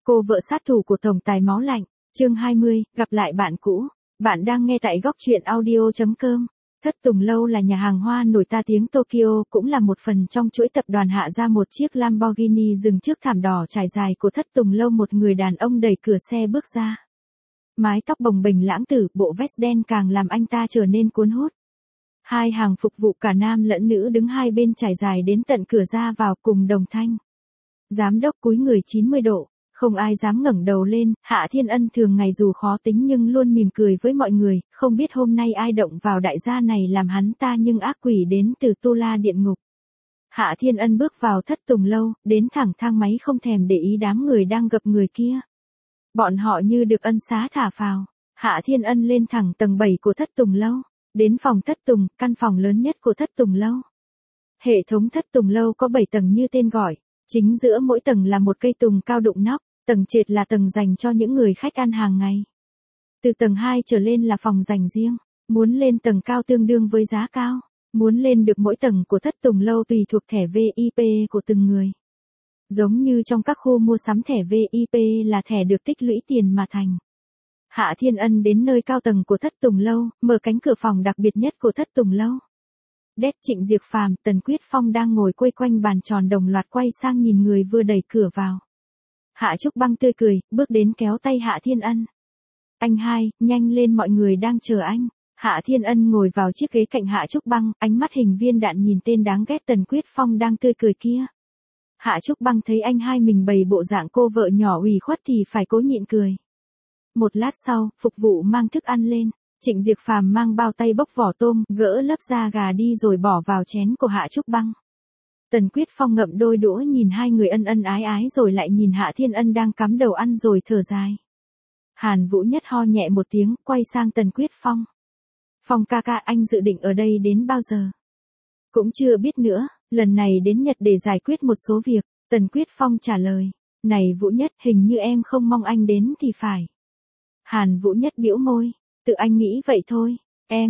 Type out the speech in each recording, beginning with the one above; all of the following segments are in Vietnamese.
Cô vợ sát thủ của tổng tài máu lạnh, chương 20, gặp lại bạn cũ. Bạn đang nghe tại góc truyện audio.com. Thất Tùng Lâu là nhà hàng hoa nổi ta tiếng Tokyo, cũng là một phần trong chuỗi tập đoàn hạ ra một chiếc Lamborghini dừng trước thảm đỏ trải dài của Thất Tùng Lâu. Một người đàn ông đẩy cửa xe bước ra. Mái tóc bồng bềnh lãng tử, bộ vest đen càng làm anh ta trở nên cuốn hút. Hai hàng phục vụ cả nam lẫn nữ đứng hai bên trải dài đến tận cửa ra vào cùng đồng thanh. Giám đốc cúi người 90 độ. Không ai dám ngẩng đầu lên. Hạ Thiên Ân thường ngày dù khó tính nhưng luôn mỉm cười với mọi người, không biết hôm nay ai động vào đại gia này làm hắn ta nhưng ác quỷ đến từ Tu La Điện Ngục. Hạ Thiên Ân bước vào Thất Tùng Lâu, đến thẳng thang máy không thèm để ý đám người đang gập người kia. Bọn họ như được ân xá thả phào. Hạ Thiên Ân lên thẳng tầng 7 của Thất Tùng Lâu, đến phòng Thất Tùng, căn phòng lớn nhất của Thất Tùng Lâu. Hệ thống Thất Tùng Lâu có 7 tầng như tên gọi, chính giữa mỗi tầng là một cây tùng cao đụng nóc. Tầng trệt là tầng dành cho những người khách ăn hàng ngày. Từ tầng 2 trở lên là phòng dành riêng. Muốn lên tầng cao tương đương với giá cao. Muốn lên được mỗi tầng của Thất Tùng Lâu tùy thuộc thẻ VIP của từng người. Giống như trong các khu mua sắm, thẻ VIP là thẻ được tích lũy tiền mà thành. Hạ Thiên Ân đến nơi cao tầng của Thất Tùng Lâu, mở cánh cửa phòng đặc biệt nhất của Thất Tùng Lâu. Đét, Trịnh Diệp Phàm, Tần Quyết Phong đang ngồi quây quanh bàn tròn đồng loạt quay sang nhìn người vừa đẩy cửa vào. Hạ Trúc Băng tươi cười, bước đến kéo tay Hạ Thiên Ân. Anh hai, nhanh lên, mọi người đang chờ anh. Hạ Thiên Ân ngồi vào chiếc ghế cạnh Hạ Trúc Băng, ánh mắt hình viên đạn nhìn tên đáng ghét Tần Quyết Phong đang tươi cười kia. Hạ Trúc Băng thấy anh hai mình bày bộ dạng cô vợ nhỏ ủy khuất thì phải cố nhịn cười. Một lát sau, phục vụ mang thức ăn lên. Trịnh Diệp Phàm mang bao tay bốc vỏ tôm, gỡ lớp da gà đi rồi bỏ vào chén của Hạ Trúc Băng. Tần Quyết Phong ngậm đôi đũa nhìn hai người ân ân ái ái rồi lại nhìn Hạ Thiên Ân đang cắm đầu ăn rồi thở dài. Hàn Vũ Nhất ho nhẹ một tiếng, quay sang Tần Quyết Phong. Phong ca ca, anh dự định ở đây đến bao giờ? Cũng chưa biết nữa, lần này đến Nhật để giải quyết một số việc. Tần Quyết Phong trả lời. Này Vũ Nhất, hình như em không mong anh đến thì phải. Hàn Vũ Nhất bĩu môi. Tự anh nghĩ vậy thôi.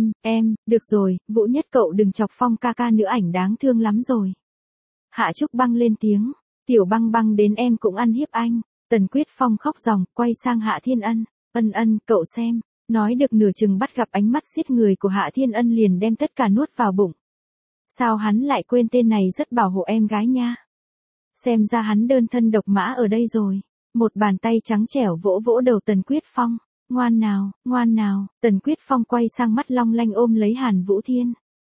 Được rồi, Vũ Nhất cậu đừng chọc Phong ca ca nữa, ảnh đáng thương lắm rồi. Hạ Trúc Băng lên tiếng. Tiểu Băng Băng đến em cũng ăn hiếp anh. Tần Quyết Phong khóc ròng, quay sang Hạ Thiên Ân. Ân, cậu xem. Nói được nửa chừng bắt gặp ánh mắt xiết người của Hạ Thiên Ân liền đem tất cả nuốt vào bụng. Sao hắn lại quên tên này rất bảo hộ em gái nha. Xem ra hắn đơn thân độc mã ở đây rồi. Một bàn tay trắng trẻo vỗ vỗ đầu Tần Quyết Phong. Ngoan nào. Tần Quyết Phong quay sang mắt long lanh ôm lấy Hàn Vũ Thiên.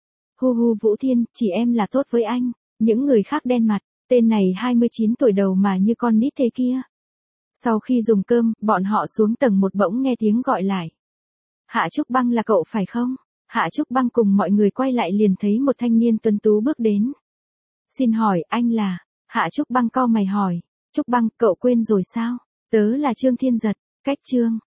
Hu Vũ Thiên, chỉ em là tốt với anh. Những người khác đen mặt, tên này 29 tuổi đầu mà như con nít thế kia. Sau khi dùng cơm, bọn họ xuống tầng 1 bỗng nghe tiếng gọi lại. Hạ Trúc Băng là cậu phải không? Hạ Trúc Băng cùng mọi người quay lại liền thấy một thanh niên tuấn tú bước đến. Xin hỏi, anh là? Hạ Trúc Băng cau mày hỏi. Trúc Băng, cậu quên rồi sao? Tớ là Trương Thiên Giật. Cách Trương,